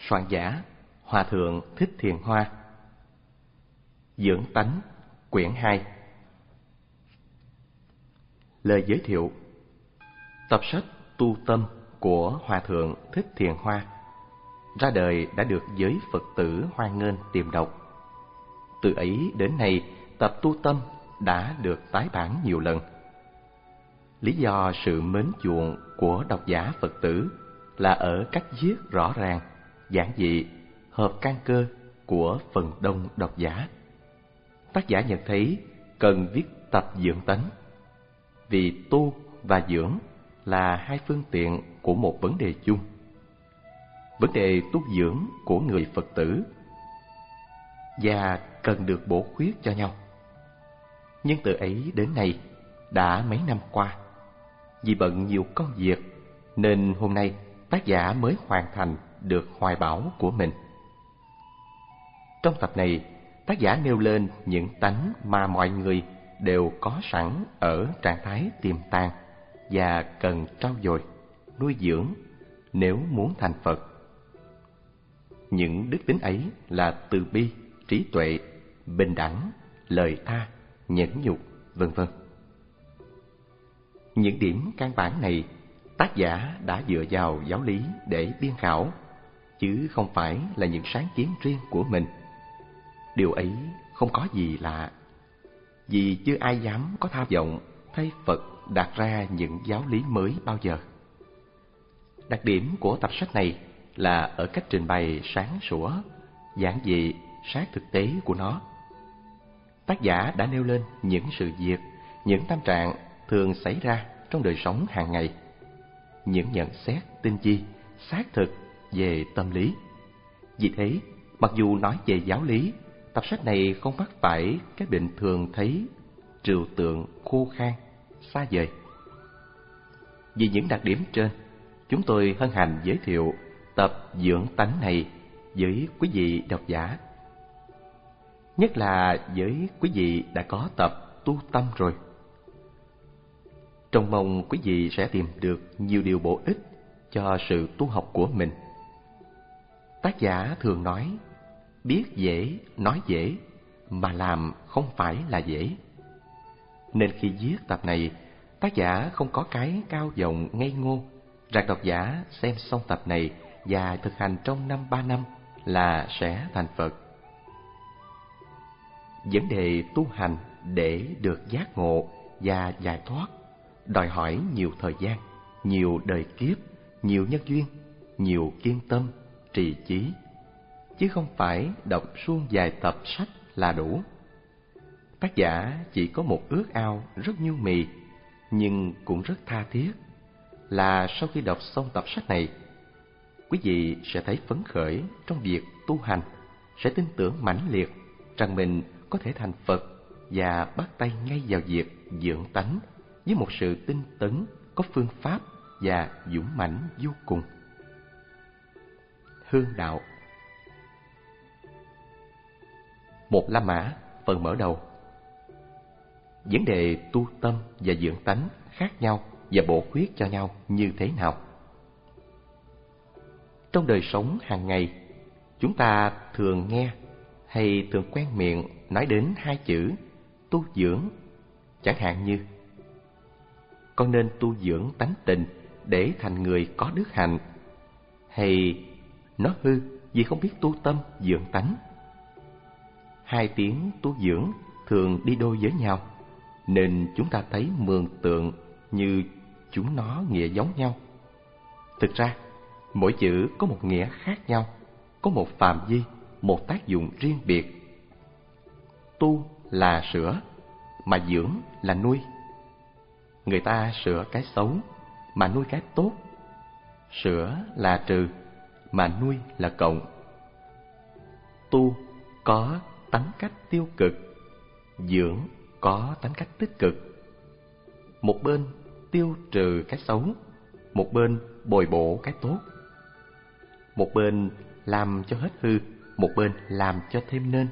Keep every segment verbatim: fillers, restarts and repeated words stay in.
Soạn giả Hòa thượng Thích Thiền Hoa. Dưỡng tánh quyển hai. Lời giới thiệu. Tập sách Tu Tâm của Hòa thượng Thích Thiền Hoa ra đời đã được giới Phật tử hoan nghênh tìm đọc. Từ ấy đến nay, tập Tu Tâm đã được tái bản nhiều lần. Lý do sự mến chuộng của độc giả Phật tử là ở cách viết rõ ràng, giản dị, hợp căn cơ của phần đông độc giả. Tác giả nhận thấy cần viết tập dưỡng tánh, vì tu và dưỡng là hai phương tiện của một vấn đề chung. Vấn đề tu dưỡng của người Phật tử và cần được bổ khuyết cho nhau. Nhưng từ ấy đến nay đã mấy năm qua, vì bận nhiều công việc nên hôm nay tác giả mới hoàn thành được hoài bão của mình. Trong tập này, tác giả nêu lên những tánh mà mọi người đều có sẵn ở trạng thái tiềm tàng và cần trau dồi, nuôi dưỡng nếu muốn thành Phật. Những đức tính ấy là từ bi, trí tuệ, bình đẳng, lời tha, nhẫn nhục, vân vân. Những điểm căn bản này tác giả đã dựa vào giáo lý để biên khảo, chứ không phải là những sáng kiến riêng của mình. Điều ấy không có gì lạ, vì chưa ai dám có tham vọng thay Phật đặt ra những giáo lý mới bao giờ. Đặc điểm của tập sách này là ở cách trình bày sáng sủa, giản dị, sát thực tế của nó. Tác giả đã nêu lên những sự việc, những tâm trạng thường xảy ra trong đời sống hàng ngày, những nhận xét tinh vi, xác thực về tâm lý. Vì thế, mặc dù nói về giáo lý, tập sách này không mắc phải cái bệnh thường thấy trừu tượng khô khan, xa vời. Vì những đặc điểm trên, chúng tôi hân hạnh giới thiệu tập dưỡng tánh này với quý vị độc giả. Nhất là với quý vị đã có tập tu tâm rồi. Trông mong quý vị sẽ tìm được nhiều điều bổ ích cho sự tu học của mình. Tác giả thường nói, biết dễ, nói dễ, mà làm không phải là dễ. Nên khi viết tập này, tác giả không có cái cao vọng ngây ngô rằng độc giả xem xong tập này và thực hành trong năm ba năm là sẽ thành Phật. Vấn đề tu hành để được giác ngộ và giải thoát đòi hỏi nhiều thời gian, nhiều đời kiếp, nhiều nhân duyên, nhiều kiên tâm, trì chí, chứ không phải đọc suông vài tập sách là đủ. Tác giả chỉ có một ước ao rất nhu mì, nhưng cũng rất tha thiết, là sau khi đọc xong tập sách này, quý vị sẽ thấy phấn khởi trong việc tu hành, sẽ tin tưởng mãnh liệt rằng mình có thể thành Phật và bắt tay ngay vào việc dưỡng tánh với một sự tinh tấn, có phương pháp và dũng mãnh vô cùng. Hương đạo. Một La Mã, phần mở đầu. Vấn đề tu tâm và dưỡng tánh khác nhau và bổ khuyết cho nhau như thế nào? Trong đời sống hàng ngày, chúng ta thường nghe hay thường quen miệng nói đến hai chữ tu dưỡng, chẳng hạn như: con nên tu dưỡng tánh tình để thành người có đức hạnh, hay nó hư vì không biết tu tâm dưỡng tánh. Hai tiếng tu dưỡng thường đi đôi với nhau, nên chúng ta thấy mường tượng như chúng nó nghĩa giống nhau. Thực ra, mỗi chữ có một nghĩa khác nhau, có một phạm vi, một tác dụng riêng biệt. Tu là sửa, mà dưỡng là nuôi. Người ta sửa cái xấu, mà nuôi cái tốt. Sửa là trừ, mà nuôi là cộng. Tu có tánh cách tiêu cực, dưỡng có tánh cách tích cực. Một bên tiêu trừ cái xấu, một bên bồi bổ cái tốt. Một bên làm cho hết hư, một bên làm cho thêm nên.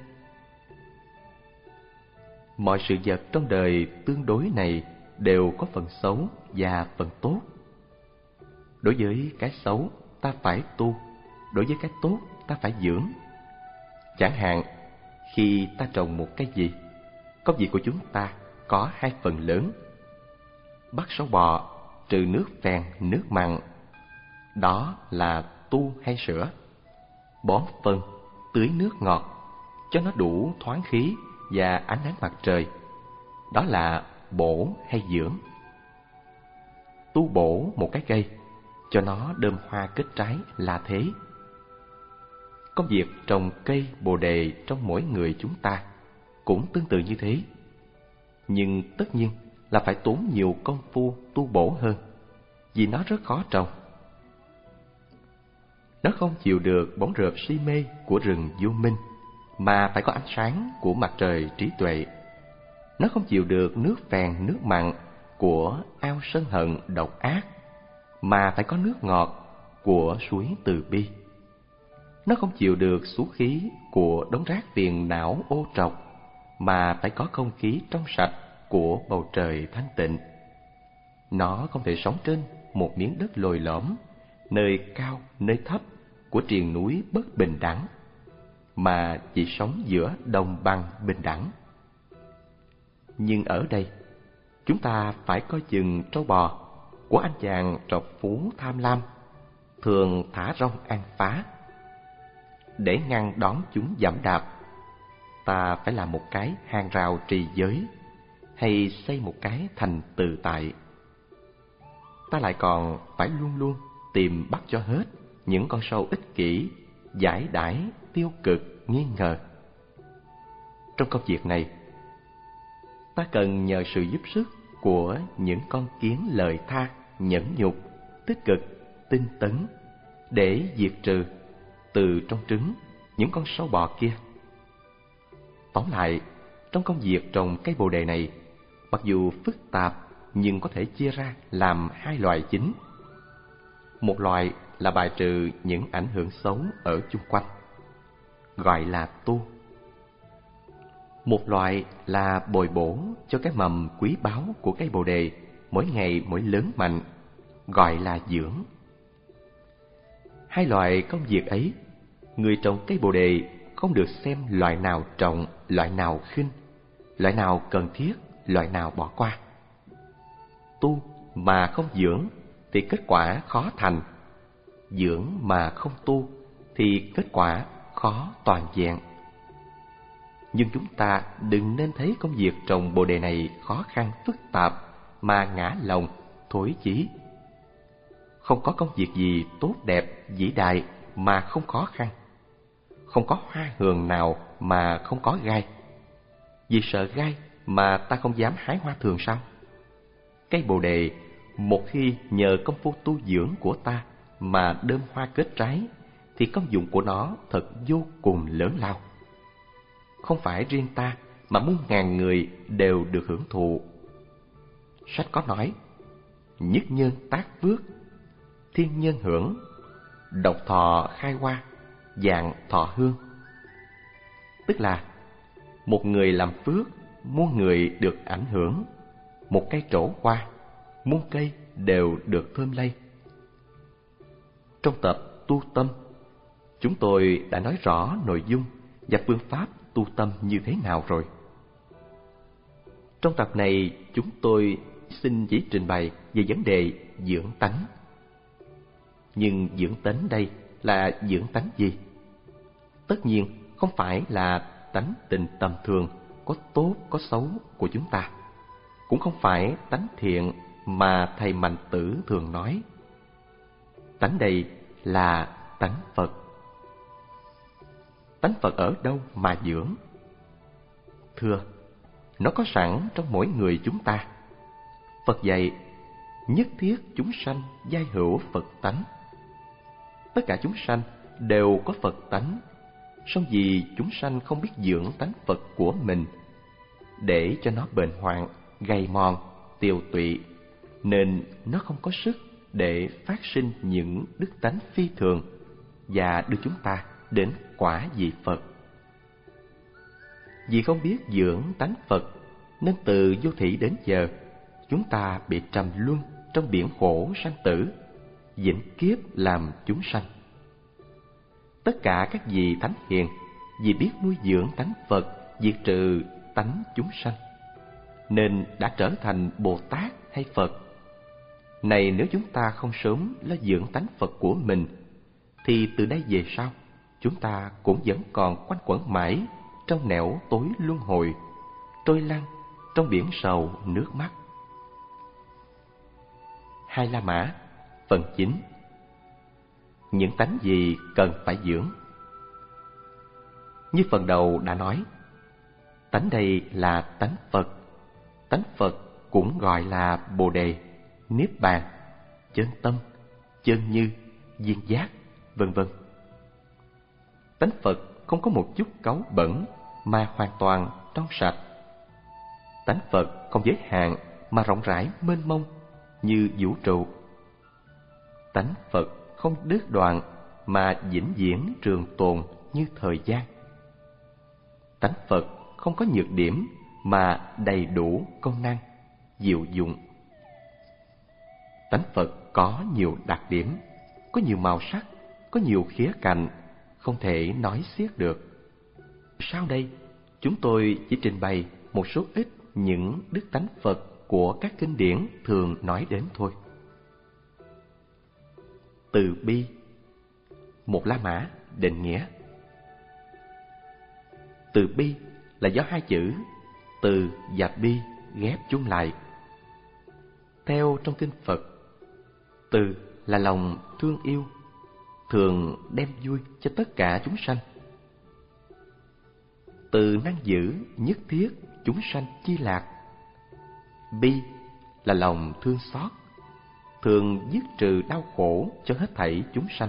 Mọi sự vật trong đời tương đối này đều có phần xấu và phần tốt. Đối với cái xấu, ta phải tu, đối với cái tốt ta phải dưỡng. Chẳng hạn, khi ta trồng một cái gì, công việc của chúng ta có hai phần lớn: bắt sâu bọ, trừ nước phèn, nước mặn, đó là tu hay sửa; bón phân, tưới nước ngọt, cho nó đủ thoáng khí và ánh nắng mặt trời, đó là bổ hay dưỡng. Tu bổ một cái cây, cho nó đơm hoa kết trái là thế. Công việc trồng cây bồ đề trong mỗi người chúng ta cũng tương tự như thế. Nhưng tất nhiên là phải tốn nhiều công phu tu bổ hơn, vì nó rất khó trồng. Nó không chịu được bóng rợp si mê của rừng vô minh, mà phải có ánh sáng của mặt trời trí tuệ. Nó không chịu được nước phèn, nước mặn của ao sân hận độc ác, mà phải có nước ngọt của suối từ bi. Nó không chịu được số khí của đống rác phiền não ô trọc, mà phải có không khí trong sạch của bầu trời thanh tịnh. Nó không thể sống trên một miếng đất lồi lõm, nơi cao, nơi thấp của triền núi bất bình đẳng, mà chỉ sống giữa đồng bằng bình đẳng. Nhưng ở đây, chúng ta phải coi chừng trâu bò của anh chàng trọc phú tham lam, thường thả rong ăn phá. Để ngăn đón chúng giẫm đạp, ta phải làm một cái hàng rào trì giới, hay xây một cái thành tự tại. Ta lại còn phải luôn luôn tìm bắt cho hết những con sâu ích kỷ, giải đãi, tiêu cực, nghi ngờ. Trong công việc này, ta cần nhờ sự giúp sức của những con kiến lợi tha, nhẫn nhục, tích cực, tinh tấn, để diệt trừ từ trong trứng những con sâu bọ kia. Tóm lại, trong công việc trồng cây bồ đề này, mặc dù phức tạp nhưng có thể chia ra làm hai loại chính. Một loại là bài trừ những ảnh hưởng xấu ở chung quanh, gọi là tu. Một loại là bồi bổ cho cái mầm quý báu của cây bồ đề mỗi ngày mỗi lớn mạnh, gọi là dưỡng. Hai loại công việc ấy, người trồng cây bồ đề không được xem loại nào trọng, loại nào khinh, loại nào cần thiết, loại nào bỏ qua. Tu mà không dưỡng thì kết quả khó thành, dưỡng mà không tu thì kết quả khó toàn vẹn. Nhưng chúng ta đừng nên thấy công việc trồng bồ đề này khó khăn phức tạp mà ngã lòng, thối chí. Không có công việc gì tốt đẹp, vĩ đại mà không khó khăn. Không có hoa hường nào mà không có gai. Vì sợ gai mà ta không dám hái hoa thường sao? Cây bồ đề một khi nhờ công phu tu dưỡng của ta mà đơm hoa kết trái, thì công dụng của nó thật vô cùng lớn lao. Không phải riêng ta mà muôn ngàn người đều được hưởng thụ. Sách có nói: nhất nhân tác phước, thiên nhân hưởng, độc thọ khai hoa, dạng thọ hương. Tức là một người làm phước, muôn người được ảnh hưởng. Một cây trổ hoa, muôn cây đều được thơm lây. Trong tập tu tâm, chúng tôi đã nói rõ nội dung và phương pháp tu tâm như thế nào rồi. Trong tập này, chúng tôi xin chỉ trình bày về vấn đề dưỡng tánh. Nhưng dưỡng tánh đây là dưỡng tánh gì? Tất nhiên không phải là tánh tình tầm thường, có tốt có xấu của chúng ta, cũng không phải tánh thiện mà thầy Mạnh Tử thường nói. Tánh đây là tánh Phật. Tánh Phật ở đâu mà dưỡng? Thưa, nó có sẵn trong mỗi người chúng ta. Phật dạy: nhất thiết chúng sanh giai hữu Phật tánh. Tất cả chúng sanh đều có Phật tánh, song vì chúng sanh không biết dưỡng tánh Phật của mình, để cho nó bền hoạn, gầy mòn, tiều tụy, nên nó không có sức để phát sinh những đức tánh phi thường và đưa chúng ta đến quả vị Phật. Vì không biết dưỡng tánh Phật, nên từ vô thủy đến giờ, chúng ta bị trầm luân trong biển khổ sanh tử, vĩnh kiếp làm chúng sanh. Tất cả các vị thánh hiền vì biết nuôi dưỡng tánh Phật, diệt trừ tánh chúng sanh, nên đã trở thành Bồ Tát hay Phật. Này, nếu chúng ta không sớm lo dưỡng tánh Phật của mình, thì từ đây về sau, chúng ta cũng vẫn còn quanh quẩn mãi trong nẻo tối luân hồi, trôi lăn trong biển sầu nước mắt. Hai La Mã, phần chín. Những tánh gì cần phải dưỡng? Như phần đầu đã nói, tánh đây là tánh Phật. Tánh Phật cũng gọi là Bồ Đề, Niết Bàn, chân tâm, chân như, viên giác, vân vân. Tánh Phật không có một chút cáu bẩn mà hoàn toàn trong sạch. Tánh Phật không giới hạn mà rộng rãi mênh mông như vũ trụ. Tánh Phật không đứt đoạn mà vĩnh viễn trường tồn như thời gian. Tánh Phật không có nhược điểm mà đầy đủ công năng, diệu dụng. Tánh Phật có nhiều đặc điểm, có nhiều màu sắc, có nhiều khía cạnh, không thể nói xiết được. Sau đây, chúng tôi chỉ trình bày một số ít những đức tánh Phật của các kinh điển thường nói đến thôi. Từ bi. Một La Mã định nghĩa. Từ bi là do hai chữ từ và bi ghép chung lại. Theo trong kinh Phật, từ là lòng thương yêu, thường đem vui cho tất cả chúng sanh. Từ năng giữ nhất thiết chúng sanh chi lạc. Bi là lòng thương xót, thường dứt trừ đau khổ cho hết thảy chúng sanh.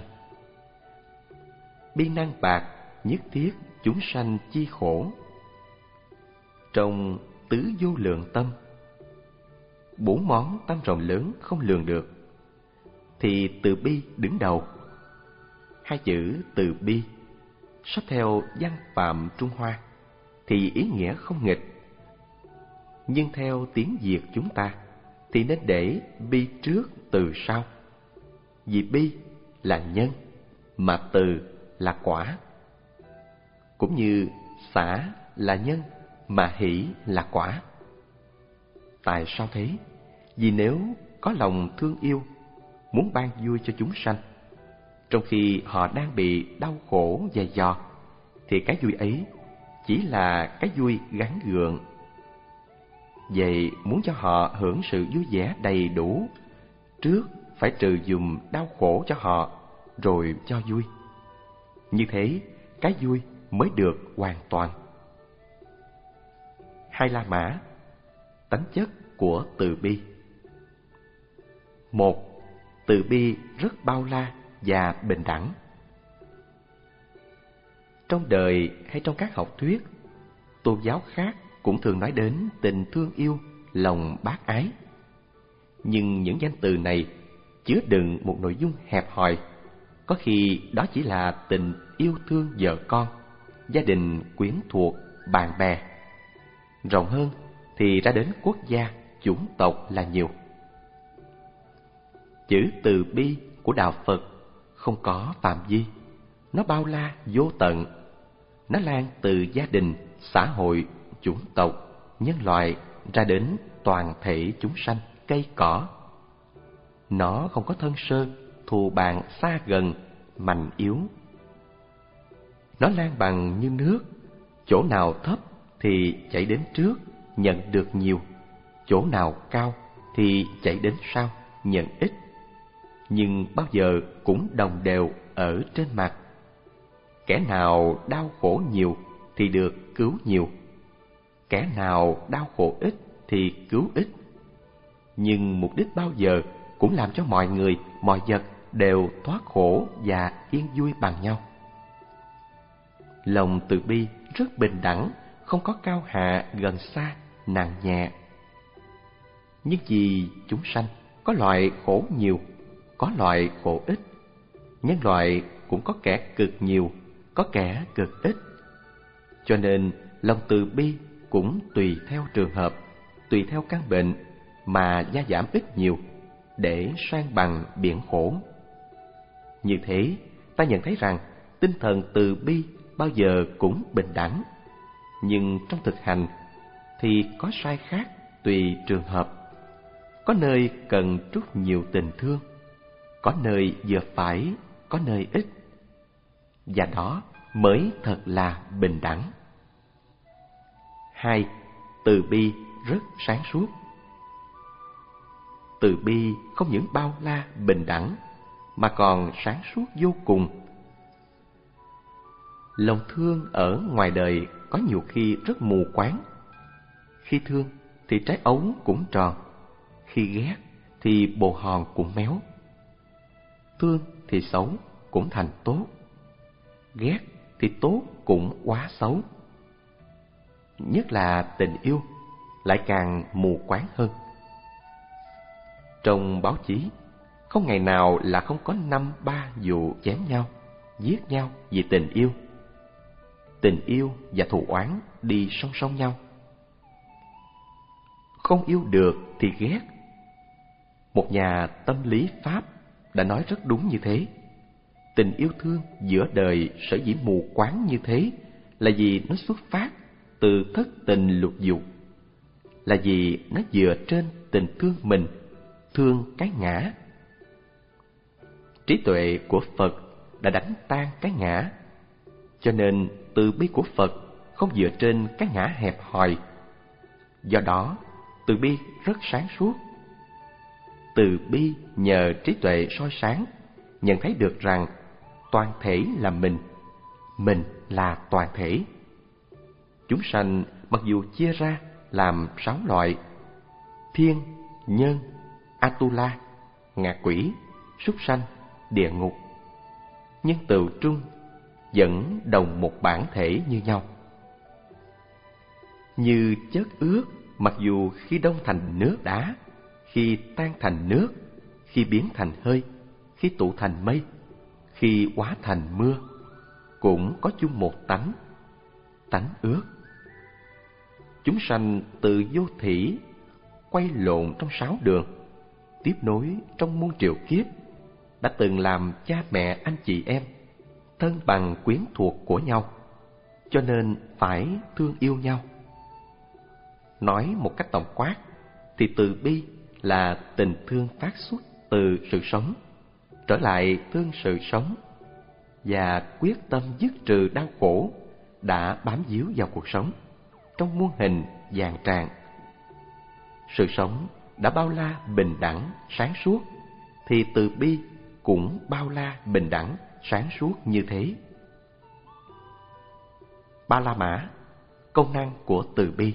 Bi năng bạc nhất thiết chúng sanh chi khổ. Trong tứ vô lượng tâm, bốn món tâm rộng lớn không lường được, thì từ bi đứng đầu. Hai chữ từ bi sách theo văn phạm Trung Hoa thì ý nghĩa không nghịch, nhưng theo tiếng Việt chúng ta thì nên để bi trước từ sau. Vì bi là nhân mà từ là quả, cũng như xả là nhân mà hỷ là quả. Tại sao thế? Vì nếu có lòng thương yêu, muốn ban vui cho chúng sanh, trong khi họ đang bị đau khổ dày dò, thì cái vui ấy chỉ là cái vui gắn gượng. Vậy muốn cho họ hưởng sự vui vẻ đầy đủ, trước phải trừ dùm đau khổ cho họ, rồi cho vui. Như thế, cái vui mới được hoàn toàn. Hai La Mã, tánh chất của từ bi. Một, từ bi rất bao la và bình đẳng. Trong đời hay trong các học thuyết, tôn giáo khác cũng thường nói đến tình thương yêu, lòng bác ái. Nhưng những danh từ này chứa đựng một nội dung hẹp hòi. Có khi đó chỉ là tình yêu thương vợ con, gia đình quyến thuộc, bạn bè. Rộng hơn thì ra đến quốc gia, chủng tộc là nhiều. Chữ từ bi của đạo Phật không có phạm vi, nó bao la vô tận. Nó lan từ gia đình, xã hội, chủng tộc, nhân loại ra đến toàn thể chúng sanh, cây cỏ. Nó không có thân sơ, thù bạn xa gần, mạnh yếu. Nó lan bằng như nước, chỗ nào thấp thì chạy đến trước, nhận được nhiều, chỗ nào cao thì chạy đến sau, nhận ít. Nhưng bao giờ cũng đồng đều ở trên mặt. Kẻ nào đau khổ nhiều thì được cứu nhiều, kẻ nào đau khổ ít thì cứu ít. Nhưng mục đích bao giờ cũng làm cho mọi người, mọi vật đều thoát khổ và yên vui bằng nhau. Lòng từ bi rất bình đẳng, không có cao hạ, gần xa, nặng nhẹ. Nhưng vì chúng sanh có loại khổ nhiều, có loại khổ ít. Nhân loại cũng có kẻ cực nhiều, có kẻ cực ít. Cho nên lòng từ bi cũng tùy theo trường hợp, tùy theo căn bệnh mà gia giảm ít nhiều, để san bằng biển khổ. Như thế, ta nhận thấy rằng tinh thần từ bi bao giờ cũng bình đẳng, nhưng trong thực hành thì có sai khác tùy trường hợp. Có nơi cần trút nhiều tình thương, có nơi vừa phải, có nơi ít, và đó mới thật là bình đẳng. Hai, từ bi rất sáng suốt. Từ bi không những bao la bình đẳng mà còn sáng suốt vô cùng. Lòng thương ở ngoài đời có nhiều khi rất mù quáng. Khi thương thì trái ấu cũng tròn, khi ghét thì bồ hòn cũng méo. Thương thì xấu cũng thành tốt, ghét thì tốt cũng quá xấu. Nhất là tình yêu lại càng mù quáng hơn. Trong báo chí, không ngày nào là không có năm ba vụ chém nhau, giết nhau vì tình yêu. Tình yêu và thù oán đi song song nhau. Không yêu được thì ghét. Một nhà tâm lý Pháp đã nói rất đúng như thế. Tình yêu thương giữa đời sở dĩ mù quáng như thế là vì nó xuất phát từ thất tình lục dục, là vì nó dựa trên tình thương mình, thương cái ngã. Trí tuệ của Phật đã đánh tan cái ngã, cho nên từ bi của Phật không dựa trên cái ngã hẹp hòi. Do đó, từ bi rất sáng suốt. Từ bi nhờ trí tuệ soi sáng, nhận thấy được rằng toàn thể là mình, mình là toàn thể. Chúng sanh mặc dù chia ra làm sáu loại: thiên, nhân, Atula, ngạ quỷ, súc sanh, địa ngục, nhưng từ trung vẫn đồng một bản thể như nhau. Như chất ướt, mặc dù khi đông thành nước đá, khi tan thành nước, khi biến thành hơi, khi tụ thành mây, khi hóa thành mưa, cũng có chung một tánh, tánh ướt. Chúng sanh từ vô thỉ quay lộn trong sáu đường, tiếp nối trong muôn triệu kiếp, đã từng làm cha mẹ anh chị em, thân bằng quyến thuộc của nhau, cho nên phải thương yêu nhau. Nói một cách tổng quát thì từ bi là tình thương phát xuất từ sự sống, trở lại thương sự sống, và quyết tâm dứt trừ đau khổ đã bám víu vào cuộc sống trong muôn hình vàng tràng. Sự sống đã bao la bình đẳng sáng suốt, thì từ bi cũng bao la bình đẳng sáng suốt như thế. Ba La Mã, công năng của từ bi.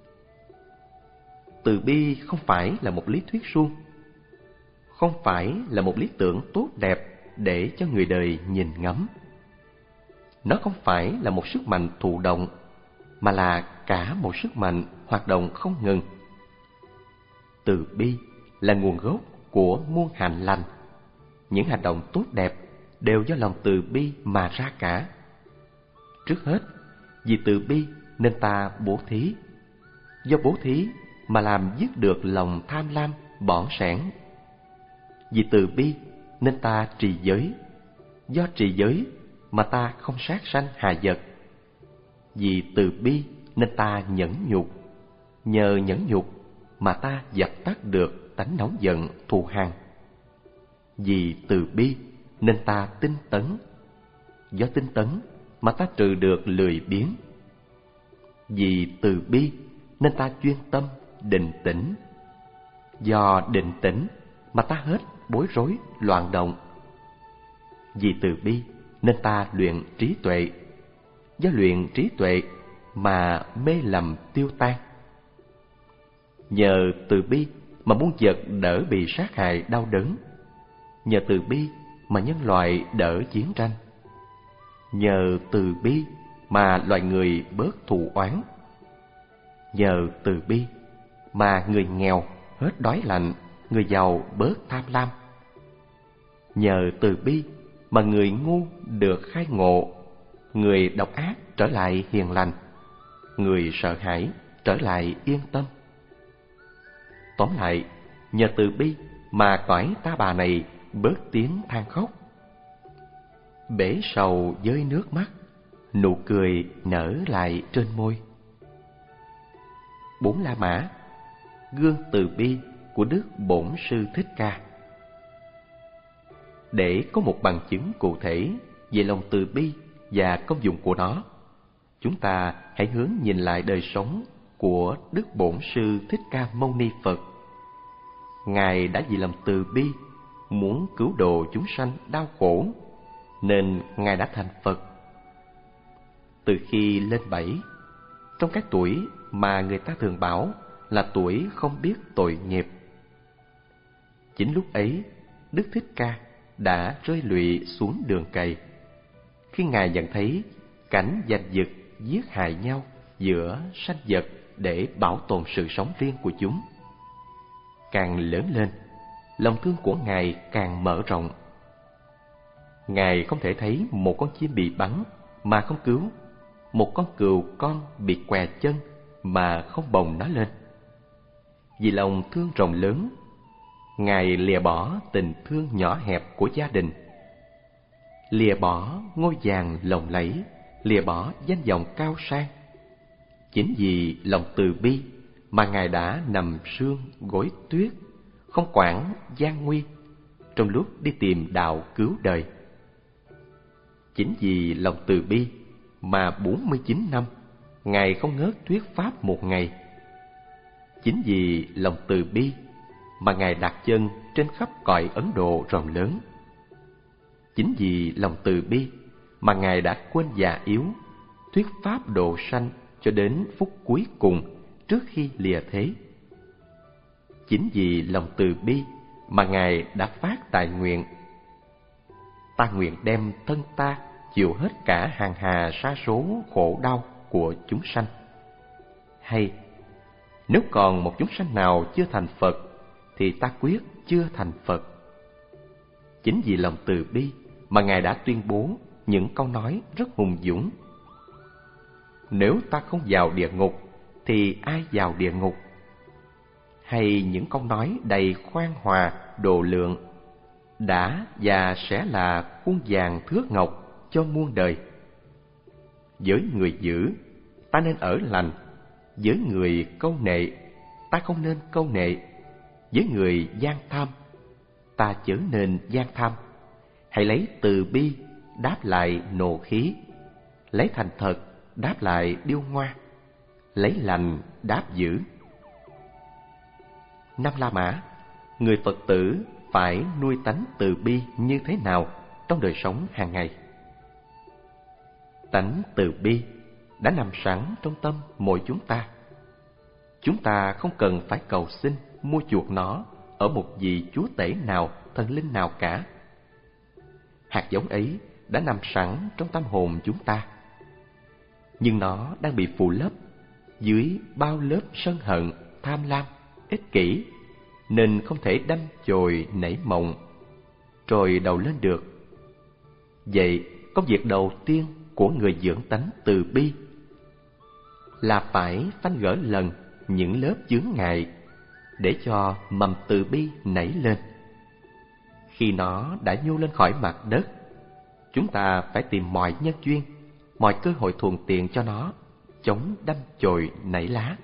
Từ bi không phải là một lý thuyết suông, không phải là một lý tưởng tốt đẹp để cho người đời nhìn ngắm. Nó không phải là một sức mạnh thụ động, mà là cả một sức mạnh hoạt động không ngừng. Từ bi là nguồn gốc của muôn hạnh lành. Những hành động tốt đẹp đều do lòng từ bi mà ra cả. Trước hết, vì từ bi nên ta bố thí. Do bố thí mà làm dứt được lòng tham lam, bỏng sẻn. Vì từ bi nên ta trì giới. Do trì giới mà ta không sát sanh hạ vật. Vì từ bi nên ta nhẫn nhục. Nhờ nhẫn nhục mà ta dập tắt được tánh nóng giận thù hằn. Vì từ bi nên ta tinh tấn. Do tinh tấn mà ta trừ được lười biếng. Vì từ bi nên ta chuyên tâm định tĩnh. Do định tĩnh mà ta hết bối rối loạn động. Vì từ bi nên ta luyện trí tuệ. Do luyện trí tuệ mà mê lầm tiêu tan. Nhờ từ bi mà muôn vật đỡ bị sát hại đau đớn. Nhờ từ bi mà nhân loại đỡ chiến tranh. Nhờ từ bi mà loài người bớt thù oán. Nhờ từ bi mà người nghèo hết đói lạnh, người giàu bớt tham lam. Nhờ từ bi mà người ngu được khai ngộ, người độc ác trở lại hiền lành, người sợ hãi trở lại yên tâm. Tóm lại, nhờ từ bi mà cõi ta bà này bớt tiếng than khóc. bể sầu với nước mắt, nụ cười nở lại trên môi. Bốn La Mã, gương từ bi của Đức Bổn Sư Thích Ca. Để có một bằng chứng cụ thể về lòng từ bi và công dụng của nó, chúng ta hãy hướng nhìn lại đời sống của Đức Bổn Sư Thích Ca Mâu Ni Phật. Ngài đã vì lòng từ bi muốn cứu độ chúng sanh đau khổ, nên Ngài đã thành Phật. Từ khi lên bảy, trong các tuổi mà người ta thường bảo là tuổi không biết tội nghiệp, chính lúc ấy Đức Thích Ca đã rơi lụy xuống đường cày. Khi Ngài nhận thấy cảnh giành giật giết hại nhau giữa sanh vật để bảo tồn sự sống riêng của chúng, càng lớn lên, lòng thương của Ngài càng mở rộng. Ngài không thể thấy một con chim bị bắn mà không cứu, một con cừu con bị què chân mà không bồng nó lên. Vì lòng thương rộng lớn, Ngài lìa bỏ tình thương nhỏ hẹp của gia đình, lìa bỏ ngôi vàng lộng lẫy, lìa bỏ danh vọng cao sang. Chính vì lòng từ bi mà Ngài đã nằm sương gối tuyết, không quản gian nguy, trong lúc đi tìm đạo cứu đời. Chính vì lòng từ bi mà bốn mươi chín năm Ngài không ngớt thuyết pháp một ngày. Chính vì lòng từ bi mà Ngài đặt chân trên khắp cõi Ấn Độ rộng lớn. Chính vì lòng từ bi mà Ngài đã quên già yếu, thuyết pháp độ sanh cho đến phút cuối cùng trước khi lìa thế. Chính vì lòng từ bi mà Ngài đã phát đại nguyện: ta nguyện đem thân ta chịu hết cả hàng hà sa số khổ đau của chúng sanh. Hay, nếu còn một chúng sanh nào chưa thành Phật, thì ta quyết chưa thành Phật. Chính vì lòng từ bi mà Ngài đã tuyên bố những câu nói rất hùng dũng: nếu ta không vào địa ngục, thì ai vào địa ngục? Hay những câu nói đầy khoan hòa, độ lượng: đã và sẽ là khuôn vàng thước ngọc cho muôn đời. Với người dữ, ta nên ở lành; với người câu nệ, ta không nên câu nệ; với người gian tham, ta chớ nên gian tham. Hãy lấy từ bi đáp lại nộ khí, lấy thành thật đáp lại điêu ngoa, lấy lành đáp dữ. Năm La Mã, người Phật tử phải nuôi tánh từ bi như thế nào trong đời sống hàng ngày? Tánh từ bi đã nằm sẵn trong tâm mỗi chúng ta. Chúng ta không cần phải cầu xin mua chuộc nó ở một vị chúa tể nào, thần linh nào cả. Hạt giống ấy đã nằm sẵn trong tâm hồn chúng ta, nhưng nó đang bị phủ lấp dưới bao lớp sân hận, tham lam, ích kỷ, nên không thể đâm chồi nảy mộng, trồi đầu lên được. Vậy, công việc đầu tiên của người dưỡng tánh từ bi là phải phanh gỡ lần những lớp chướng ngại để cho mầm từ bi nảy lên. Khi nó đã nhô lên khỏi mặt đất, chúng ta phải tìm mọi nhân duyên, mọi cơ hội thuận tiện cho nó chống đâm chồi nảy lá.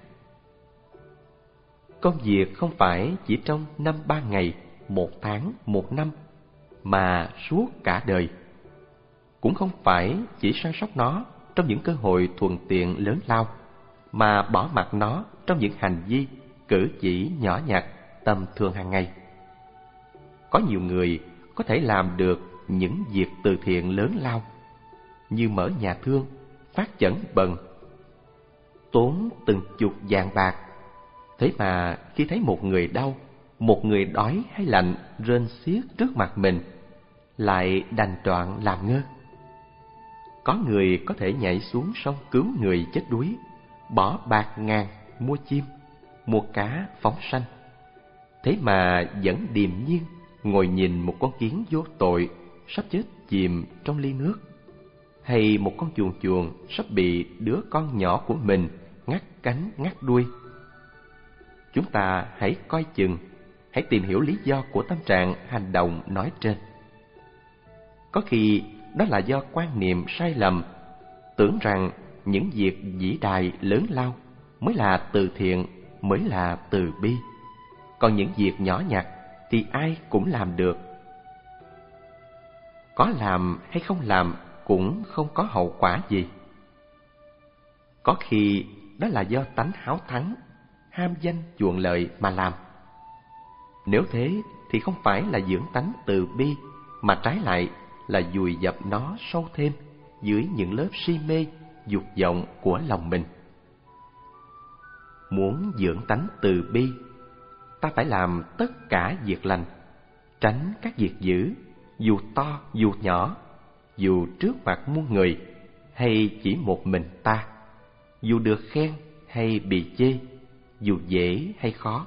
Công việc không phải chỉ trong năm ba ngày, một tháng, một năm, mà suốt cả đời. Cũng không phải chỉ săn sóc nó trong những cơ hội thuận tiện lớn lao, mà bỏ mặc nó trong những hành vi, cử chỉ nhỏ nhặt, tầm thường hàng ngày. Có nhiều người có thể làm được những việc từ thiện lớn lao, như mở nhà thương, phát chẩn bần, tốn từng chục vạn bạc. Thế mà khi thấy một người đau, một người đói hay lạnh rên xiết trước mặt mình, lại đành đoạn làm ngơ. Có người có thể nhảy xuống sông cứu người chết đuối, bỏ bạc ngàn mua chim, mua cá phóng sanh. Thế mà vẫn điềm nhiên ngồi nhìn một con kiến vô tội sắp chết chìm trong ly nước, hay một con chuồn chuồn sắp bị đứa con nhỏ của mình ngắt cánh ngắt đuôi. Chúng ta hãy coi chừng, hãy tìm hiểu lý do của tâm trạng hành động nói trên. Có khi đó là do quan niệm sai lầm, tưởng rằng những việc vĩ đại lớn lao mới là từ thiện, mới là từ bi. Còn những việc nhỏ nhặt thì ai cũng làm được. Có làm hay không làm cũng không có hậu quả gì. Có khi đó là do tánh háo thắng, ham danh chuộng lợi mà làm. Nếu thế thì không phải là dưỡng tánh từ bi, mà trái lại là vùi dập nó sâu thêm dưới những lớp si mê, dục vọng của lòng mình. Muốn dưỡng tánh từ bi, ta phải làm tất cả việc lành, tránh các việc dữ, dù to dù nhỏ, dù trước mặt muôn người hay chỉ một mình ta, dù được khen hay bị chê, dù dễ hay khó.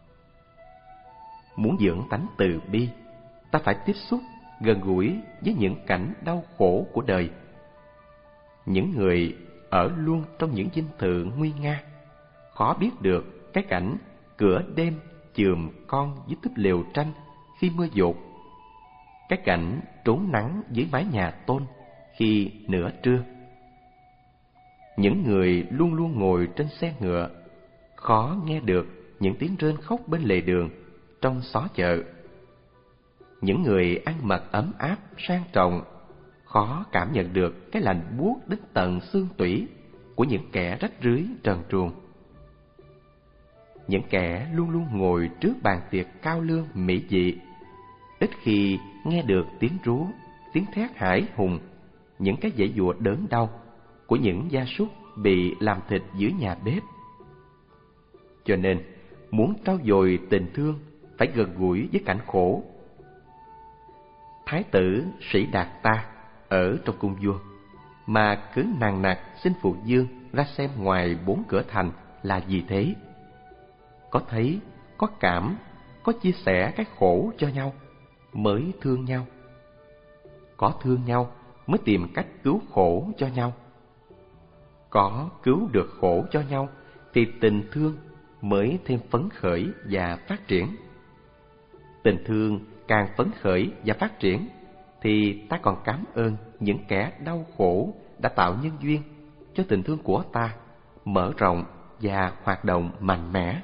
Muốn dưỡng tánh từ bi, ta phải tiếp xúc gần gũi với những cảnh đau khổ của đời. Những người ở luôn trong những dinh thự nguy nga, khó biết được cái cảnh cửa đêm chườm con dưới túp lều tranh khi mưa dột, cái cảnh trốn nắng dưới mái nhà tôn khi nửa trưa. Những người luôn luôn ngồi trên xe ngựa, khó nghe được những tiếng rên khóc bên lề đường trong xó chợ. Những người ăn mặc ấm áp sang trọng, khó cảm nhận được cái lạnh buốt đến tận xương tủy của những kẻ rách rưới trần truồng. Những kẻ luôn luôn ngồi trước bàn tiệc cao lương mỹ vị, ít khi nghe được tiếng rú, tiếng thét hãi hùng, những cái giãy giụa đớn đau của những gia súc bị làm thịt dưới nhà bếp. Cho nên, muốn trau dồi tình thương phải gần gũi với cảnh khổ. Thái tử Sĩ Đạt Ta ở trong cung vua, mà cứ nằng nặc xin phụ vương ra xem ngoài bốn cửa thành là gì thế? Có thấy, có cảm, có chia sẻ cái khổ cho nhau mới thương nhau. Có thương nhau mới tìm cách cứu khổ cho nhau. Có cứu được khổ cho nhau thì tình thương mới thêm phấn khởi và phát triển. Tình thương càng phấn khởi và phát triển thì ta còn cảm ơn những kẻ đau khổ đã tạo nhân duyên cho tình thương của ta mở rộng và hoạt động mạnh mẽ.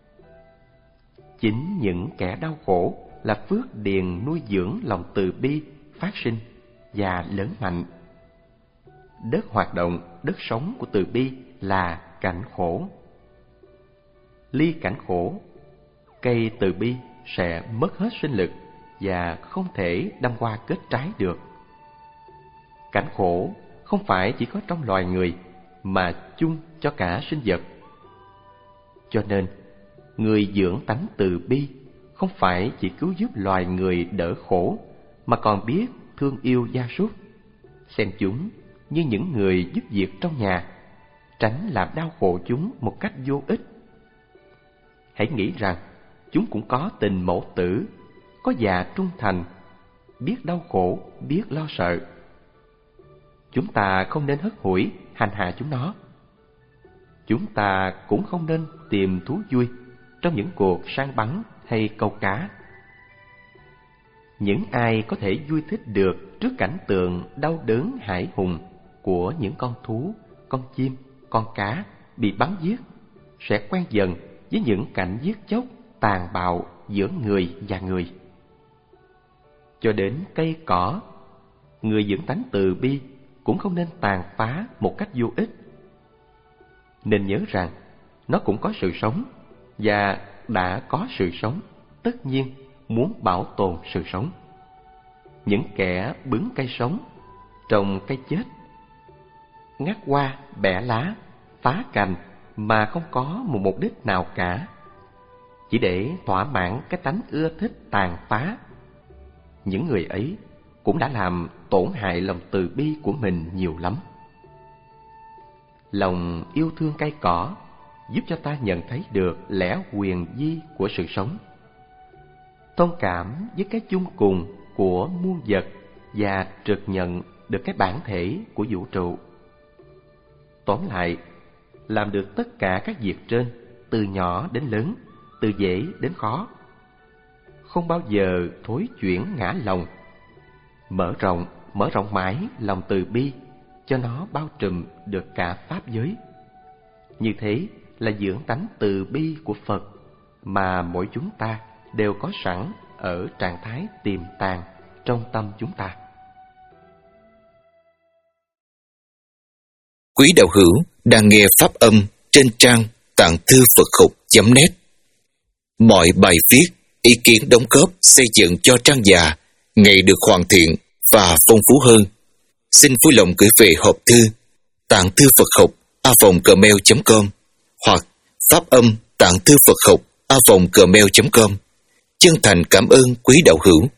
Chính những kẻ đau khổ là phước điền nuôi dưỡng lòng từ bi phát sinh và lớn mạnh. Đất hoạt động, đất sống của từ bi là cảnh khổ. Ly cảnh khổ, cây từ bi sẽ mất hết sinh lực và không thể đâm hoa kết trái được. Cảnh khổ không phải chỉ có trong loài người mà chung cho cả sinh vật. Cho nên, người dưỡng tánh từ bi không phải chỉ cứu giúp loài người đỡ khổ, mà còn biết thương yêu gia súc, xem chúng như những người giúp việc trong nhà, tránh làm đau khổ chúng một cách vô ích. Hãy nghĩ rằng chúng cũng có tình mẫu tử, có dạ trung thành, biết đau khổ, biết lo sợ. Chúng ta không nên hất hủi hành hạ chúng nó. Chúng ta cũng không nên tìm thú vui trong những cuộc săn bắn hay câu cá. Những ai có thể vui thích được trước cảnh tượng đau đớn hãi hùng của những con thú, con chim, con cá bị bắn giết, sẽ quen dần với những cảnh giết chóc tàn bạo giữa người và người. Cho đến cây cỏ, người dưỡng tánh từ bi cũng không nên tàn phá một cách vô ích. Nên nhớ rằng nó cũng có sự sống, và đã có sự sống, tất nhiên muốn bảo tồn sự sống. Những kẻ bứng cây sống, trồng cây chết, ngắt hoa, bẻ lá, phá cành mà không có một mục đích nào cả, chỉ để thỏa mãn cái tánh ưa thích tàn phá, những người ấy cũng đã làm tổn hại lòng từ bi của mình nhiều lắm. Lòng yêu thương cây cỏ giúp cho ta nhận thấy được lẽ huyền vi của sự sống, thông cảm với cái chung cùng của muôn vật và trực nhận được cái bản thể của vũ trụ. Tóm lại, làm được tất cả các việc trên, từ nhỏ đến lớn, từ dễ đến khó, không bao giờ thối chuyển ngã lòng, mở rộng mở rộng mãi lòng từ bi cho nó bao trùm được cả pháp giới. Như thế là dưỡng tánh từ bi của Phật mà mỗi chúng ta đều có sẵn ở trạng thái tiềm tàng trong tâm chúng ta. Quý đạo hữu đang nghe pháp âm trên trang tạng thư Phật học chấm net. Mọi bài viết, ý kiến đóng góp xây dựng cho trang già ngày được hoàn thiện và phong phú hơn. Xin vui lòng gửi về hộp thư tạng thư Phật học a vòng gmail chấm com hoặc pháp âm tạng thư Phật học a vòng gmail chấm com. Chân thành cảm ơn quý đạo hữu.